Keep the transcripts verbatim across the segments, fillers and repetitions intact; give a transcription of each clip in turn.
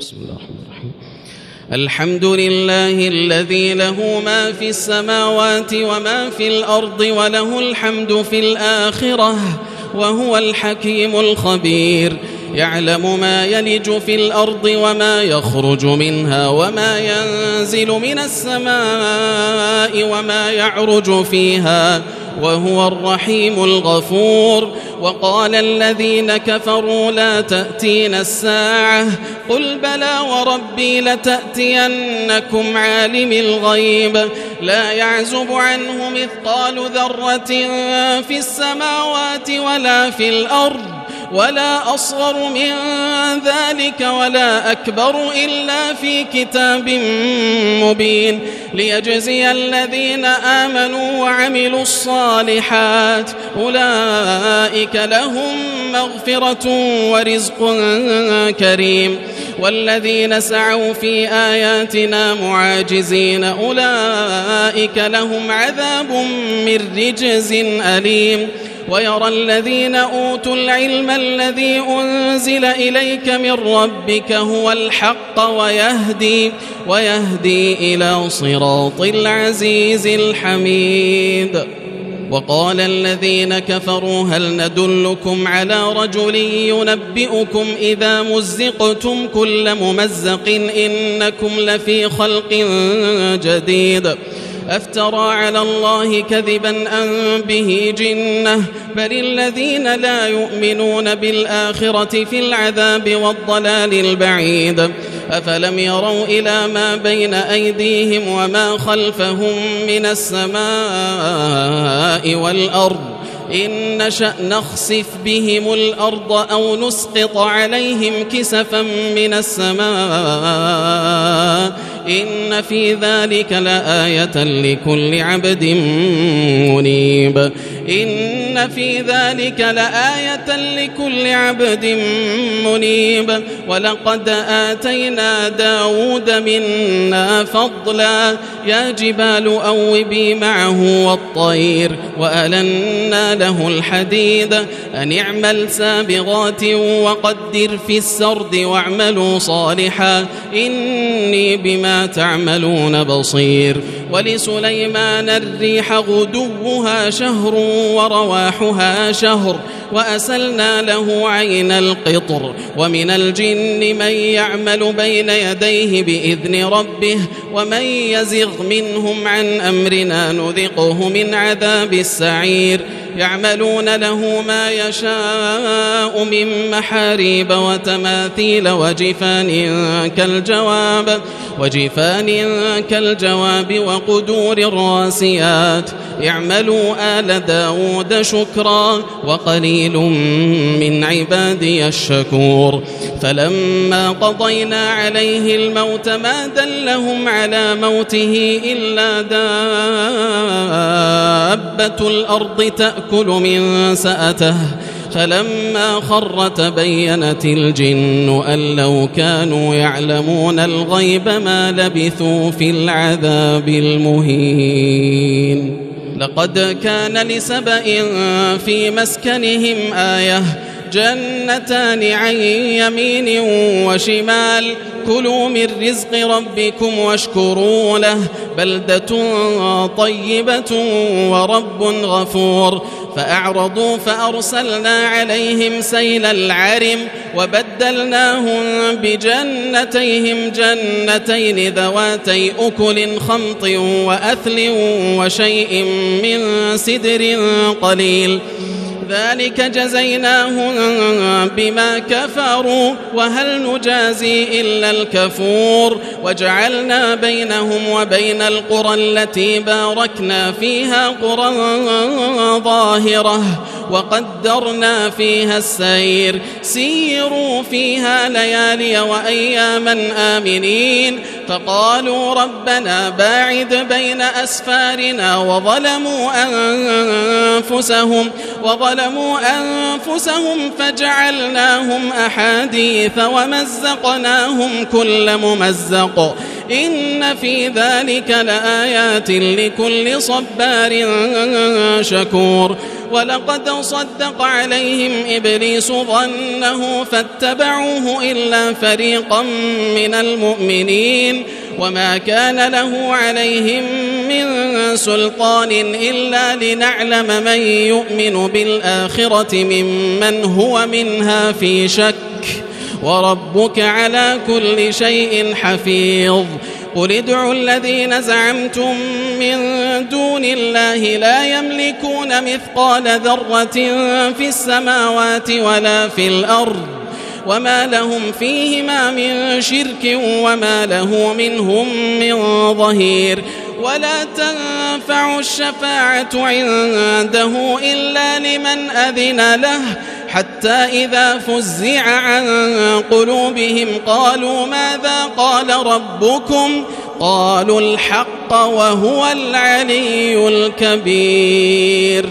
بسم الله الرحمن الرحيم. الحمد لله الذي له ما في السماوات وما في الأرض وله الحمد في الآخرة وهو الحكيم الخبير. يعلم ما يلج في الأرض وما يخرج منها وما ينزل من السماء وما يعرج فيها وهو الرحيم الغفور. وقال الذين كفروا لا تأتينا الساعة قل بلى وربي لتأتينكم عالم الغيب لا يعزب عنه مثقال ذرة في السماوات ولا في الأرض ولا أصغر من ذلك ولا أكبر إلا في كتاب مبين ليجزي الذين آمنوا وعملوا الصالحات أولئك لهم مغفرة ورزق كريم. والذين سعوا في آياتنا معاجزين أولئك لهم عذاب من رجز أليم. ويرى الذين أوتوا العلم الذي أنزل إليك من ربك هو الحق ويهدي, ويهدي إلى صراط العزيز الحميد. وقال الذين كفروا هل ندلكم على رجل ينبئكم إذا مزقتم كل ممزق إنكم لفي خلق جديد أفترى على الله كذبا أم به جنة بل الذين لا يؤمنون بالآخرة في العذاب والضلال البعيد. أفلم يروا إلى ما بين أيديهم وما خلفهم من السماء والأرض إن نشأ نخسف بهم الأرض أو نسقط عليهم كسفا من السماء إن في ذلك لآية لكل عبد منيب إن في ذلك لآية لكل عبد منيب. ولقد آتينا داود منا فضلا يا جبال أوبي معه والطير وألنا له الحديد أن اعمل سابغات وقدر في السرد واعملوا صالحا إني بما تعملون بصير. ولسليمان الريح غدوها شهر ورواحها شهر وأسلنا له عين القطر. ومن الجن من يعمل بين يديه بإذن ربه ومن يزغ منهم عن أمرنا نذقه من عذاب السعير. يعملون له ما يشاء من محاريب وتماثيل وجفان كالجواب وجفان كالجواب وقدور الراسيات. يعملوا آل داود شكرا وقليل من عبادي الشكور. فلما قضينا عليه الموت ما دلهم على موته إلا دابة الأرض تأكل من سأته فلما خر تبينت الجن أن لو كانوا يعلمون الغيب ما لبثوا في العذاب المهين. لقد كان لسبأ في مسكنهم آية جنتان عن يمين وشمال كلوا من رزق ربكم واشكروا له بلدة طيبة ورب غفور. فأعرضوا فأرسلنا عليهم سيل العرم وبدلناهم بجنتيهم جنتين ذواتي أكل خمط وأثل وشيء من سدر قليل ذلك جزيناهم بما كفروا وهل نجازي إلا الكفور. وجعلنا بينهم وبين القرى التي باركنا فيها قرى ظاهرة وقدرنا فيها السير سيروا فيها ليالي وأياما آمنين. فقالوا ربنا باعد بين أسفارنا وظلموا أنفسهم وظلموا أنفسهم فجعلناهم أحاديث ومزقناهم كل ممزق إن في ذلك لآيات لكل صبار شكور ولقد صدق عليهم إبليس ظنه فاتبعوه إلا فريقا من المؤمنين وما كان له عليهم من سلطان إلا لنعلم من يؤمن بالآخرة ممن هو منها في شك وربك على كل شيء حفيظ قل ادعوا الذين زعمتم من دون الله لا يملكون مثقال ذرة في السماوات ولا في الأرض وما لهم فيهما من شرك وما له منهم من ظهير ولا تنفع الشفاعة عنده إلا لمن أذن له حتى إذا فزع عن قلوبهم قالوا ماذا قال ربكم قالوا الحق وهو العلي الكبير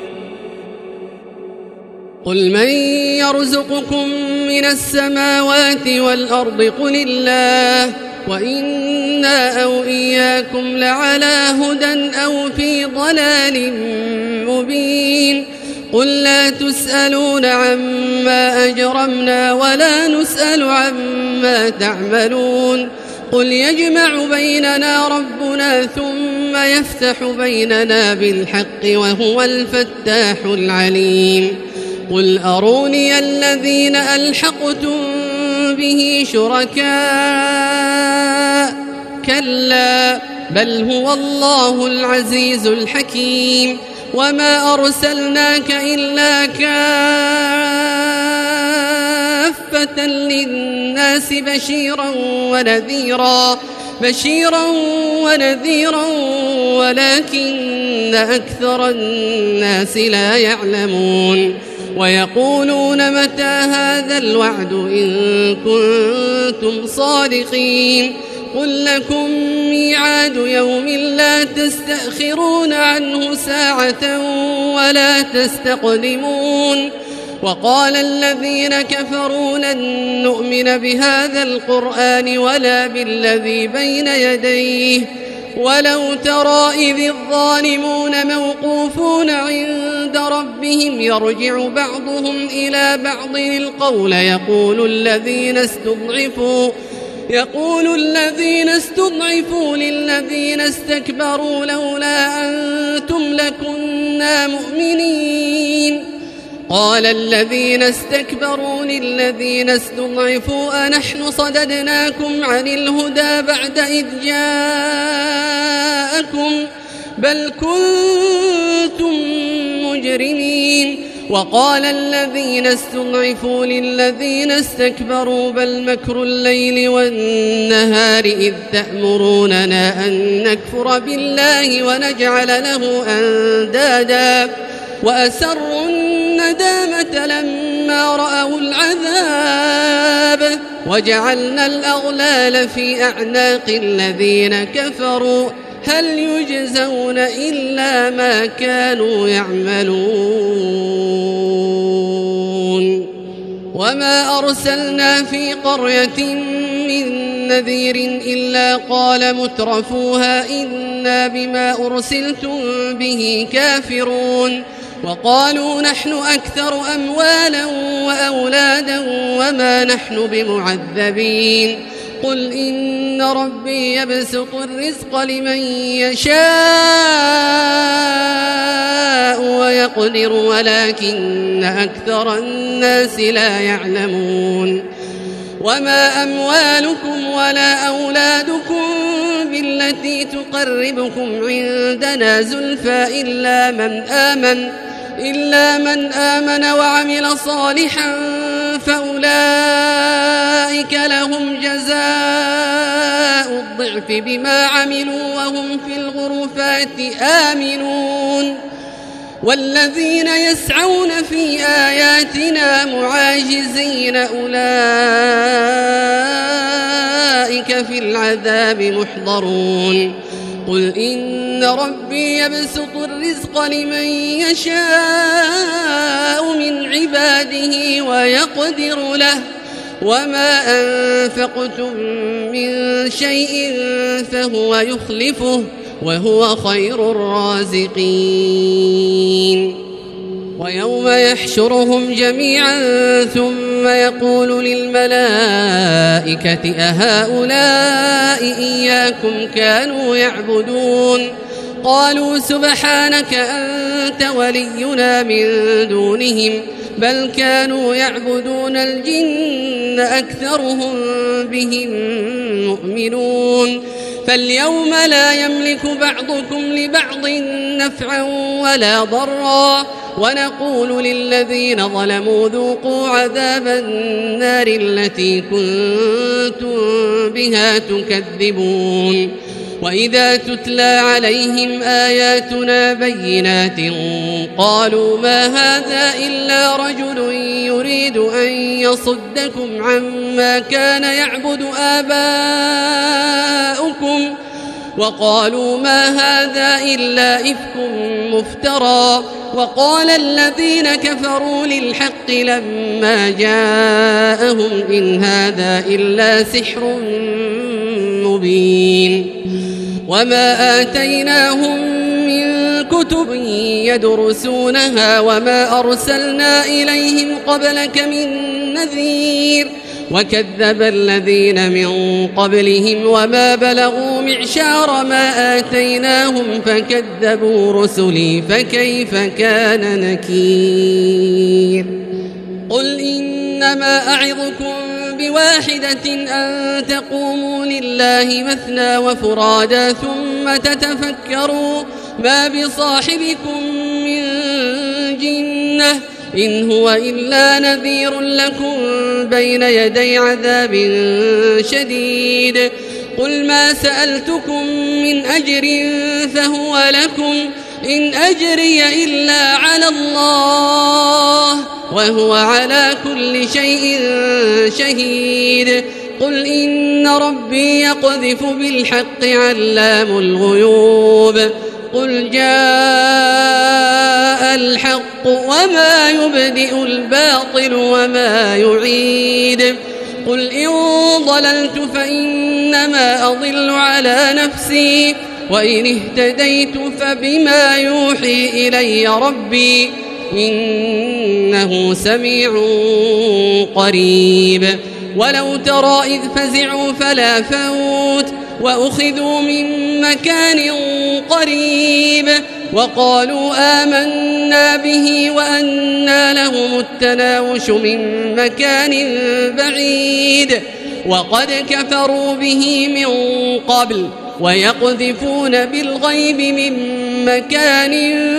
قل من يرزقكم من السماوات والأرض قل الله وإنا أو إياكم لعلى هدى أو في ضلال مبين قل لا تسألون عما أجرمنا ولا نسأل عما تعملون قل يجمع بيننا ربنا ثم يفتح بيننا بالحق وهو الفتاح العليم قل أروني الذين ألحقتم به شركاء كلا بل هو الله العزيز الحكيم وما أرسلناك إلا كافة للناس بشيرا ونذيرا بشيرا ونذيرا ولكن أكثر الناس لا يعلمون ويقولون متى هذا الوعد إن كنتم صادقين قل لكم ميعاد يوم لا تستأخرون عنه ساعة ولا تستقدمون وقال الذين كفروا لن نؤمن بهذا القرآن ولا بالذي بين يديه ولو ترى إذ الظالمون موقوفون عند ربهم يرجع بعضهم إلى بعض القول يقول الذين استضعفوا يقول الذين استضعفوا للذين استكبروا لولا أنتم لكنا مؤمنين قال الذين استكبروا للذين استضعفوا أنحن صددناكم عن الهدى بعد إذ جاءكم بل كنتم مجرمين وقال الذين استضعفوا للذين استكبروا بل مكر الليل والنهار إذ تأمروننا أن نكفر بالله ونجعل له أندادا وأسروا الندامة لما رأوا العذاب وجعلنا الأغلال في أعناق الذين كفروا هل يجزون إلا ما كانوا يعملون وما أرسلنا في قرية من نذير إلا قال مترفوها إنا بما أرسلتم به كافرون وقالوا نحن أكثر أموالا وأولادا وما نحن بمعذبين قل إن ربي يبسط الرزق لمن يشاء ويقدر ولكن أكثر الناس لا يعلمون وما أموالكم ولا أولادكم بالتي تقربكم عندنا زلفى إلا من آمن إلا من آمن وعمل صالحا فأولئك لهم جزاء الضعف بما عملوا وهم في الغرفات آمنون والذين يسعون في آياتنا معاجزين أولئك في العذاب محضرون قل إن ربي يبسط الرزق لمن يشاء من عباده ويقدر له وما أنفقتم من شيء فهو يخلفه وهو خير الرازقين. ويوم يحشرهم جميعا ثم يقول للملائكة أهؤلاء إياكم كانوا يعبدون قالوا سبحانك أنت ولينا من دونهم بل كانوا يعبدون الجن أكثرهم بهم مؤمنون. فاليوم لا يملك بعضكم لبعض نفعا ولا ضرا ونقول للذين ظلموا ذوقوا عذاب النار التي كنتم بها تكذبون. وإذا تتلى عليهم آياتنا بينات قالوا ما هذا إلا رجل يريد أن يصدكم عما كان يعبد آباؤكم وقالوا ما هذا إلا إفك مفترى. وقال الذين كفروا للحق لما جاءهم إن هذا إلا سحر مبين. وما آتيناهم من كتب يدرسونها وما أرسلنا إليهم قبلك من نذير وكذب الذين من قبلهم وما بلغوا معشار ما آتيناهم فكذبوا رسلي فكيف كان نكير. قل إنما أعظكم بواحدة أن تقوموا لله مثنى وفرادا ثم تتفكروا ما بصاحبكم من جنة إن هو إلا نذير لكم بين يدي عذاب شديد. قل ما سألتكم من أجر فهو لكم إن أجري إلا على الله وهو على كل شيء شهيد. قل إن ربي يقذف بالحق علام الغيوب. قل جاء الحق وما يبدئ الباطل وما يعيد. قل إن ضللت فإنما أضل على نفسي وإن اهتديت فبما يوحي إلي ربي إنه سميع قريب. ولو ترى إذ فزعوا فلا فوت وأخذوا من مكان قريب وقالوا آمنا به وأنى لهم التناوش من مكان بعيد وقد كفروا به من قبل ويقذفون بالغيب من مكان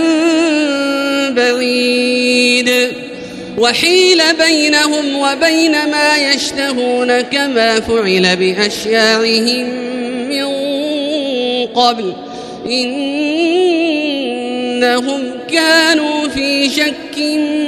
بعيد. وحيل بينهم وبين ما يشتهون كما فعل بأشياعهم من قبل إنهم كانوا في شك